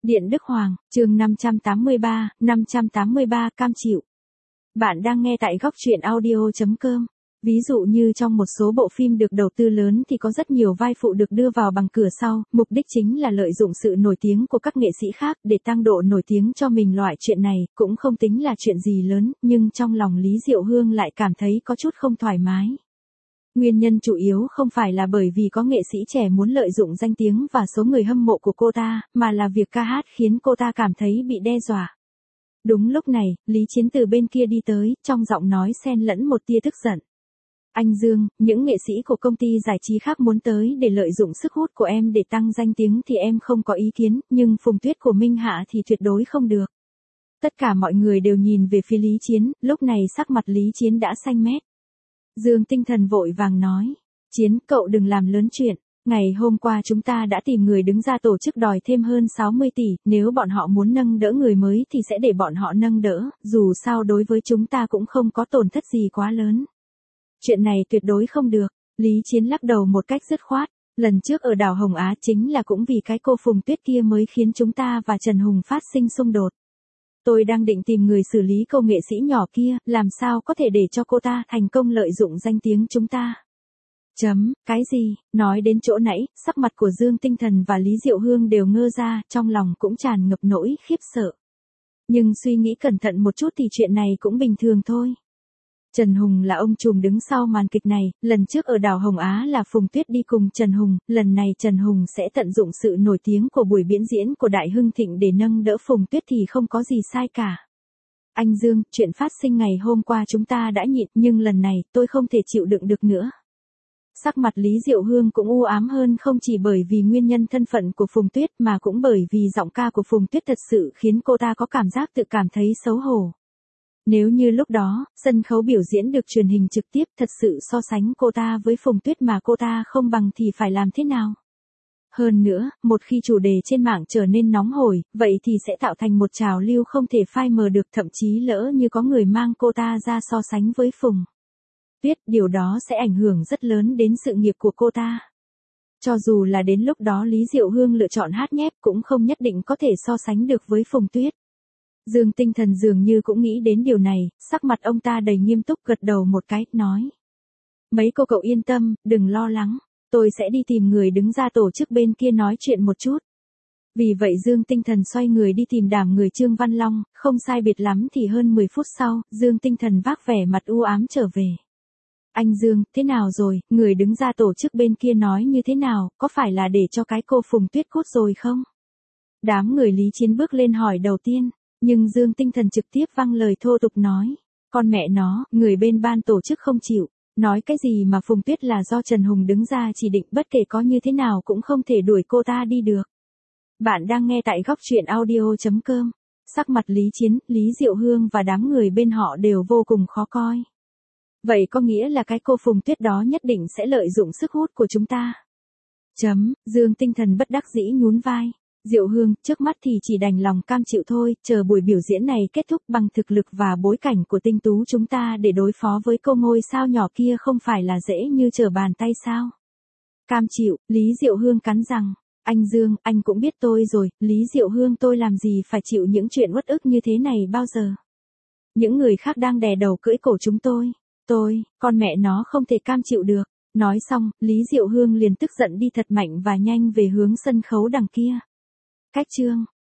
Điện Đức Hoàng, chương 583 cam chịu. Bạn đang nghe tại góc truyện audio.com. Ví dụ như trong một số bộ phim được đầu tư lớn thì có rất nhiều vai phụ được đưa vào bằng cửa sau, mục đích chính là lợi dụng sự nổi tiếng của các nghệ sĩ khác để tăng độ nổi tiếng cho mình. Loại chuyện này cũng không tính là chuyện gì lớn, nhưng trong lòng Lý Diệu Hương lại cảm thấy có chút không thoải mái. Nguyên nhân chủ yếu không phải là bởi vì có nghệ sĩ trẻ muốn lợi dụng danh tiếng và số người hâm mộ của cô ta, mà là việc ca hát khiến cô ta cảm thấy bị đe dọa. Đúng lúc này, Lý Chiến từ bên kia đi tới, trong giọng nói xen lẫn một tia tức giận. Anh Dương, những nghệ sĩ của công ty giải trí khác muốn tới để lợi dụng sức hút của em để tăng danh tiếng thì em không có ý kiến, nhưng Phùng Tuyết của Minh Hạ thì tuyệt đối không được. Tất cả mọi người đều nhìn về phía Lý Chiến, lúc này sắc mặt Lý Chiến đã xanh mét. Dương Tinh Thần vội vàng nói, Chiến, cậu đừng làm lớn chuyện. Ngày hôm qua chúng ta đã tìm người đứng ra tổ chức đòi thêm hơn 60 tỷ, nếu bọn họ muốn nâng đỡ người mới thì sẽ để bọn họ nâng đỡ, dù sao đối với chúng ta cũng không có tổn thất gì quá lớn. Chuyện này tuyệt đối không được. Lý Chiến lắc đầu một cách dứt khoát, lần trước ở đảo Hồng Á chính là cũng vì cái cô Phùng Tuyết kia mới khiến chúng ta và Trần Hùng phát sinh xung đột. Tôi đang định tìm người xử lý cô nghệ sĩ nhỏ kia, làm sao có thể để cho cô ta thành công lợi dụng danh tiếng chúng ta. Cái gì? Nói đến chỗ nãy, sắc mặt của Dương Tinh Thần và Lý Diệu Hương đều ngơ ra, trong lòng cũng tràn ngập nỗi khiếp sợ. Nhưng suy nghĩ cẩn thận một chút thì chuyện này cũng bình thường thôi. Trần Hùng là ông trùm đứng sau màn kịch này, lần trước ở đảo Hồng Á là Phùng Tuyết đi cùng Trần Hùng, lần này Trần Hùng sẽ tận dụng sự nổi tiếng của buổi biểu diễn của Đại Hưng Thịnh để nâng đỡ Phùng Tuyết thì không có gì sai cả. Anh Dương, chuyện phát sinh ngày hôm qua chúng ta đã nhịn, nhưng lần này tôi không thể chịu đựng được nữa. Sắc mặt Lý Diệu Hương cũng u ám hơn, không chỉ bởi vì nguyên nhân thân phận của Phùng Tuyết mà cũng bởi vì giọng ca của Phùng Tuyết thật sự khiến cô ta có cảm giác tự cảm thấy xấu hổ. Nếu như lúc đó, sân khấu biểu diễn được truyền hình trực tiếp thật sự so sánh cô ta với Phùng Tuyết mà cô ta không bằng thì phải làm thế nào? Hơn nữa, một khi chủ đề trên mạng trở nên nóng hổi, vậy thì sẽ tạo thành một trào lưu không thể phai mờ được, thậm chí lỡ như có người mang cô ta ra so sánh với Phùng Tuyết, điều đó sẽ ảnh hưởng rất lớn đến sự nghiệp của cô ta. Cho dù là đến lúc đó Lý Diệu Hương lựa chọn hát nhép cũng không nhất định có thể so sánh được với Phùng Tuyết. Dương Tinh Thần dường như cũng nghĩ đến điều này, sắc mặt ông ta đầy nghiêm túc gật đầu một cái, nói. Mấy cô cậu yên tâm, đừng lo lắng, tôi sẽ đi tìm người đứng ra tổ chức bên kia nói chuyện một chút. Vì vậy Dương Tinh Thần xoay người đi tìm đảm người Trương Văn Long, không sai biệt lắm thì hơn 10 phút sau, Dương Tinh Thần vác vẻ mặt u ám trở về. Anh Dương, thế nào rồi, người đứng ra tổ chức bên kia nói như thế nào, có phải là để cho cái cô Phùng Tuyết cút rồi không? Đám người Lý Chiến bước lên hỏi đầu tiên. Nhưng Dương Tinh Thần trực tiếp văng lời thô tục nói. Con mẹ nó, người bên ban tổ chức không chịu. Nói cái gì mà Phùng Tuyết là do Trần Hùng đứng ra chỉ định, bất kể có như thế nào cũng không thể đuổi cô ta đi được. Bạn đang nghe tại góc truyện audio.com. Sắc mặt Lý Chiến, Lý Diệu Hương và đám người bên họ đều vô cùng khó coi. Vậy có nghĩa là cái cô Phùng Tuyết đó nhất định sẽ lợi dụng sức hút của chúng ta. Dương Tinh Thần bất đắc dĩ nhún vai. Diệu Hương, trước mắt thì chỉ đành lòng cam chịu thôi, chờ buổi biểu diễn này kết thúc, bằng thực lực và bối cảnh của Tinh Tú chúng ta để đối phó với cô ngôi sao nhỏ kia không phải là dễ như trở bàn tay sao? Cam chịu, Lý Diệu Hương cắn răng. Anh Dương, anh cũng biết tôi rồi, Lý Diệu Hương, tôi làm gì phải chịu những chuyện uất ức như thế này bao giờ? Những người khác đang đè đầu cưỡi cổ chúng tôi, con mẹ nó không thể cam chịu được. Nói xong, Lý Diệu Hương liền tức giận đi thật mạnh và nhanh về hướng sân khấu đằng kia. Cách chương